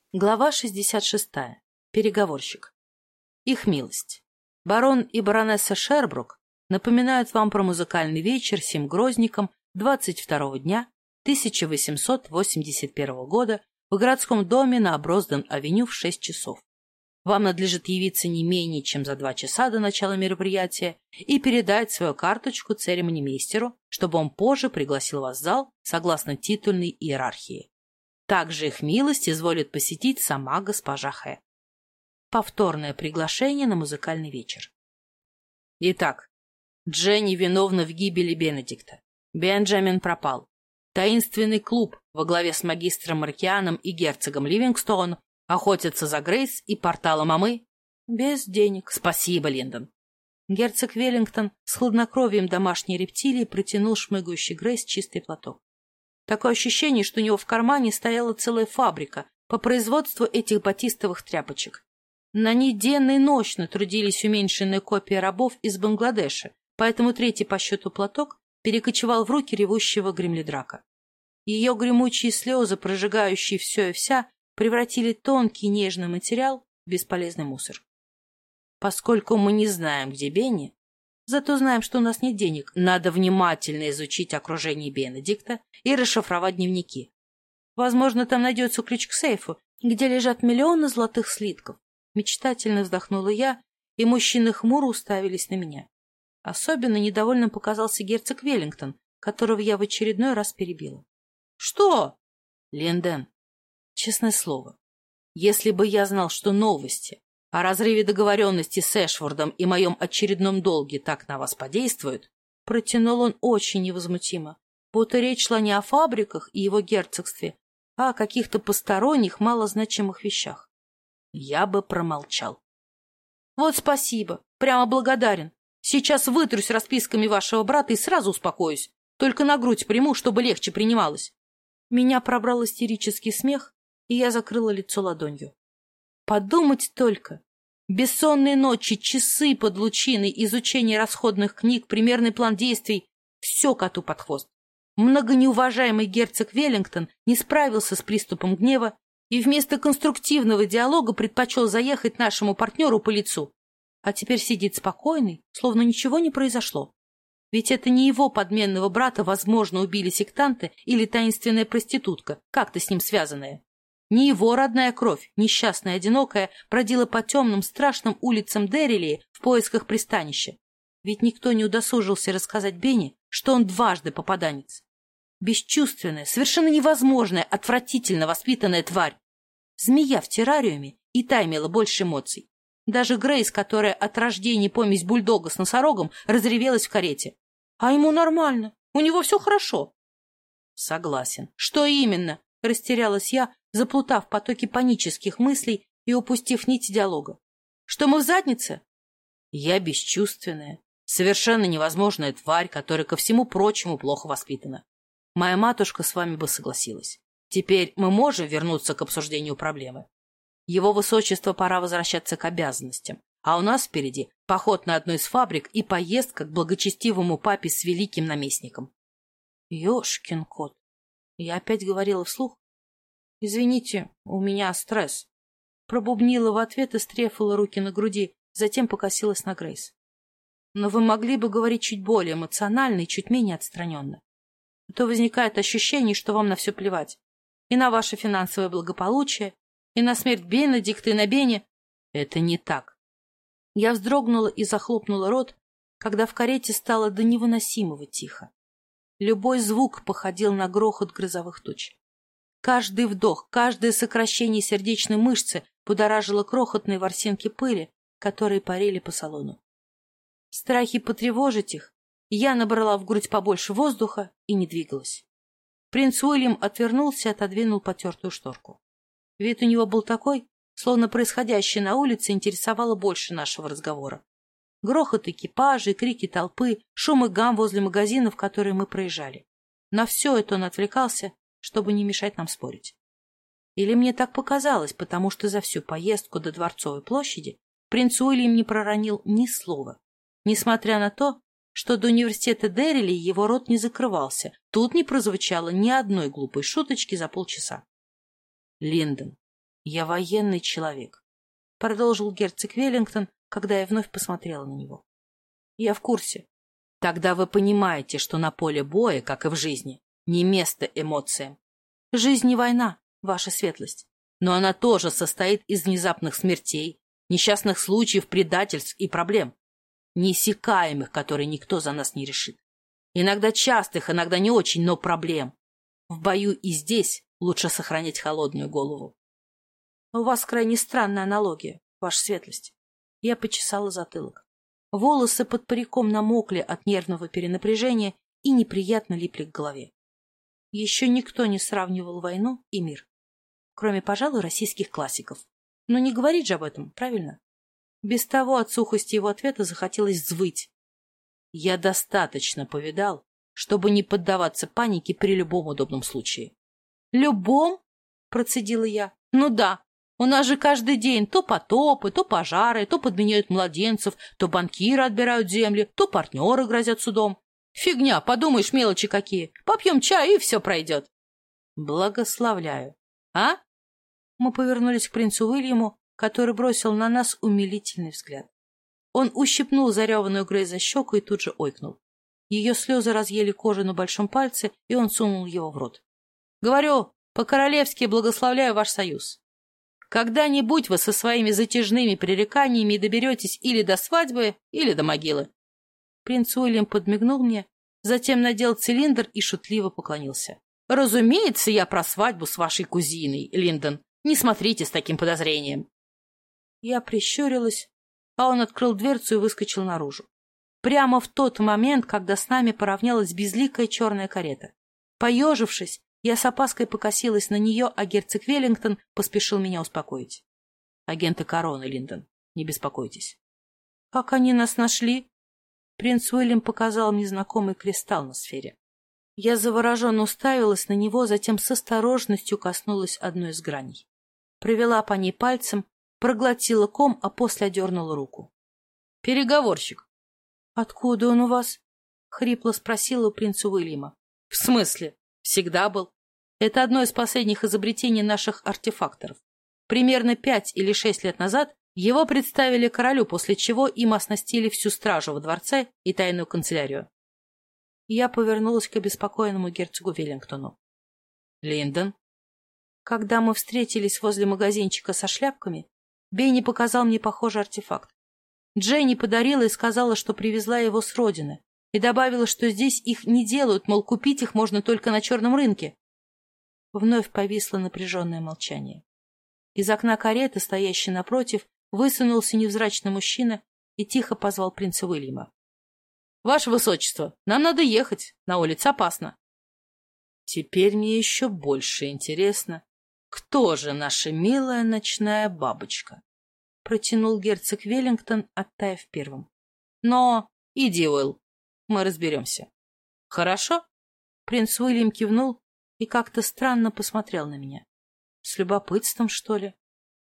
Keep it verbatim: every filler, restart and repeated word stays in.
Глава шестьдесят шестая. Переговорщик. Их милость. Барон и баронесса Шербрук напоминают вам про музыкальный вечер сим грозником двадцать второго дня тысяча восемьсот восемьдесят первого года в городском доме на Брозден-авеню в шесть часов. Вам надлежит явиться не менее чем за два часа до начала мероприятия и передать свою карточку церемонимейстеру, чтобы он позже пригласил вас в зал согласно титульной иерархии. Также их милость изволит посетить сама госпожа Хэ. Повторное приглашение на музыкальный вечер. Итак, Дженни виновна в гибели Бенедикта. Бенджамин пропал. Таинственный клуб во главе с магистром Маркианом и герцогом Ливингстоун охотятся за Грейс и порталом, а мы... Без денег. Спасибо, Линдон. Герцог Веллингтон с хладнокровием домашней рептилии протянул шмыгающий Грейс чистый платок. Такое ощущение, что у него в кармане стояла целая фабрика по производству этих батистовых тряпочек. На ней денно и ночно трудились уменьшенные копии рабов из Бангладеша, поэтому третий по счету платок перекочевал в руки ревущего Гремлидрака. Ее гремучие слезы, прожигающие все и вся, превратили тонкий нежный материал в бесполезный мусор. Поскольку мы не знаем, где Бенни, зато знаем, что у нас нет денег, надо внимательно изучить окружение Бенедикта и расшифровать дневники. Возможно, там найдется ключ к сейфу, где лежат миллионы золотых слитков. Мечтательно вздохнула я, и мужчины хмуро уставились на меня. Особенно недовольным показался герцог Веллингтон, которого я в очередной раз перебила. — Что? — Линден, честное слово, если бы я знал, что новости о разрыве договоренности с Эшфордом и моем очередном долге так на вас подействуют, протянул он очень невозмутимо, будто речь шла не о фабриках и его герцогстве, а о каких-то посторонних, малозначимых вещах. Я бы промолчал. — Вот спасибо, прямо благодарен. Сейчас вытрусь расписками вашего брата и сразу успокоюсь. Только на грудь приму, чтобы легче принималось. Меня пробрал истерический смех, и я закрыла лицо ладонью. Подумать только. Бессонные ночи, часы под лучиной, изучение расходных книг, примерный план действий — все коту под хвост. Многонеуважаемый герцог Веллингтон не справился с приступом гнева и вместо конструктивного диалога предпочел заехать нашему партнеру по лицу. А теперь сидит спокойный, словно ничего не произошло. Ведь это не его подменного брата, возможно, убили сектанты или таинственная проститутка, как-то с ним связанная. Не его родная кровь, несчастная, одинокая, бродила по темным, страшным улицам Деррилии в поисках пристанища. Ведь никто не удосужился рассказать Бенни, что он дважды попаданец. Бесчувственная, совершенно невозможная, отвратительно воспитанная тварь. Змея в террариуме и та имела больше эмоций. Даже Грейс, которая от рождения помесь бульдога с носорогом, разревелась в карете. А ему нормально, у него все хорошо. Согласен. Что именно? Растерялась я, заплутав в потоке панических мыслей и упустив нить диалога. Что мы в заднице? Я бесчувственная, совершенно невозможная тварь, которая ко всему прочему плохо воспитана. Моя матушка с вами бы согласилась. Теперь мы можем вернуться к обсуждению проблемы. Его высочество пора возвращаться к обязанностям, а у нас впереди поход на одну из фабрик и поездка к благочестивому папе с великим наместником. Ёшкин кот! Я опять говорила вслух. «Извините, у меня стресс». Пробубнила в ответ и стрефала руки на груди, затем покосилась на Грейс. «Но вы могли бы говорить чуть более эмоционально и чуть менее отстраненно. А то возникает ощущение, что вам на все плевать. И на ваше финансовое благополучие, и на смерть Бенедикта, и на Бенни». «Это не так». Я вздрогнула и захлопнула рот, когда в карете стало до невыносимого тихо. Любой звук походил на грохот грозовых туч. Каждый вдох, каждое сокращение сердечной мышцы будоражило крохотные ворсинки пыли, которые парили по салону. В страхе потревожить их я набрала в грудь побольше воздуха и не двигалась. Принц Уильям отвернулся и отодвинул потертую шторку. Вид у него был такой, словно происходящее на улице интересовало больше нашего разговора. Грохот экипажей, крики толпы, шум и гам возле магазинов, которые мы проезжали. На все это он отвлекался, чтобы не мешать нам спорить. Или мне так показалось, потому что за всю поездку до Дворцовой площади принц Уильям не проронил ни слова, несмотря на то, что до университета Деррили его рот не закрывался, тут не прозвучало ни одной глупой шуточки за полчаса. Линдон, Я военный человек, — продолжил герцог Веллингтон, когда я вновь посмотрела на него. Я в курсе. Тогда вы понимаете, что на поле боя, как и в жизни, не место эмоциям. Жизнь не война, ваша светлость, но она тоже состоит из внезапных смертей, несчастных случаев, предательств и проблем, неиссякаемых, которые никто за нас не решит. Иногда частых, иногда не очень, но проблем. В бою и здесь лучше сохранять холодную голову. У вас крайне странная аналогия, ваша светлость. Я почесала затылок. Волосы под париком намокли от нервного перенапряжения и неприятно липли к голове. Еще никто не сравнивал войну и мир, кроме, пожалуй, российских классиков. Но не говорить же об этом, правильно? Без того от сухости его ответа захотелось взвыть. Я достаточно повидал, чтобы не поддаваться панике при любом удобном случае. «Любом?» — процедила я. «Ну да, у нас же каждый день то потопы, то пожары, то подменяют младенцев, то банкиры отбирают земли, то партнеры грозят судом. Фигня, подумаешь, мелочи какие. Попьем чай, и все пройдет». «Благословляю. А?» Мы повернулись к принцу Уильяму, который бросил на нас умилительный взгляд. Он ущипнул зареванную Грей за щеку и тут же ойкнул. Ее слезы разъели кожу на большом пальце, и он сунул его в рот. «Говорю, по-королевски благословляю ваш союз. Когда-нибудь вы со своими затяжными пререканиями доберетесь или до свадьбы, или до могилы». Принц Уильям подмигнул мне, затем надел цилиндр и шутливо поклонился. «Разумеется, я про свадьбу с вашей кузиной, Линдон. Не смотрите с таким подозрением». Я прищурилась, а он открыл дверцу и выскочил наружу. Прямо в тот момент, когда с нами поравнялась безликая черная карета. Поежившись, я с опаской покосилась на нее, а герцог Веллингтон поспешил меня успокоить. «Агенты короны, Линдон, не беспокойтесь». «Как они нас нашли?» Принц Уильям показал мне знакомый кристалл на сфере. Я завороженно уставилась на него, затем с осторожностью коснулась одной из граней. Провела по ней пальцем, проглотила ком, а после одернула руку. «Переговорщик». «Откуда он у вас?» — хрипло спросила у принца Уильяма. «В смысле? Всегда был. Это одно из последних изобретений наших артефакторов. Примерно пять или шесть лет назад его представили королю, после чего им оснастили всю стражу во дворце и тайную канцелярию». Я повернулась к обеспокоенному герцогу Веллингтону. «Линдон?» Когда мы встретились возле магазинчика со шляпками, Бенни показал мне похожий артефакт. Дженни подарила и сказала, что привезла его с родины, и добавила, что здесь их не делают, мол, купить их можно только на черном рынке. Вновь повисло напряженное молчание. Из окна кареты, стоящей напротив, высунулся невзрачный мужчина и тихо позвал принца Уильяма. «Ваше высочество, нам надо ехать, на улице опасно». Теперь мне еще больше интересно, кто же наша милая ночная бабочка? Протянул герцог Веллингтон, оттаяв первым. Но иди, Уилл, мы разберемся. Хорошо? Принц Уильям кивнул и как-то странно посмотрел на меня. С любопытством, что ли?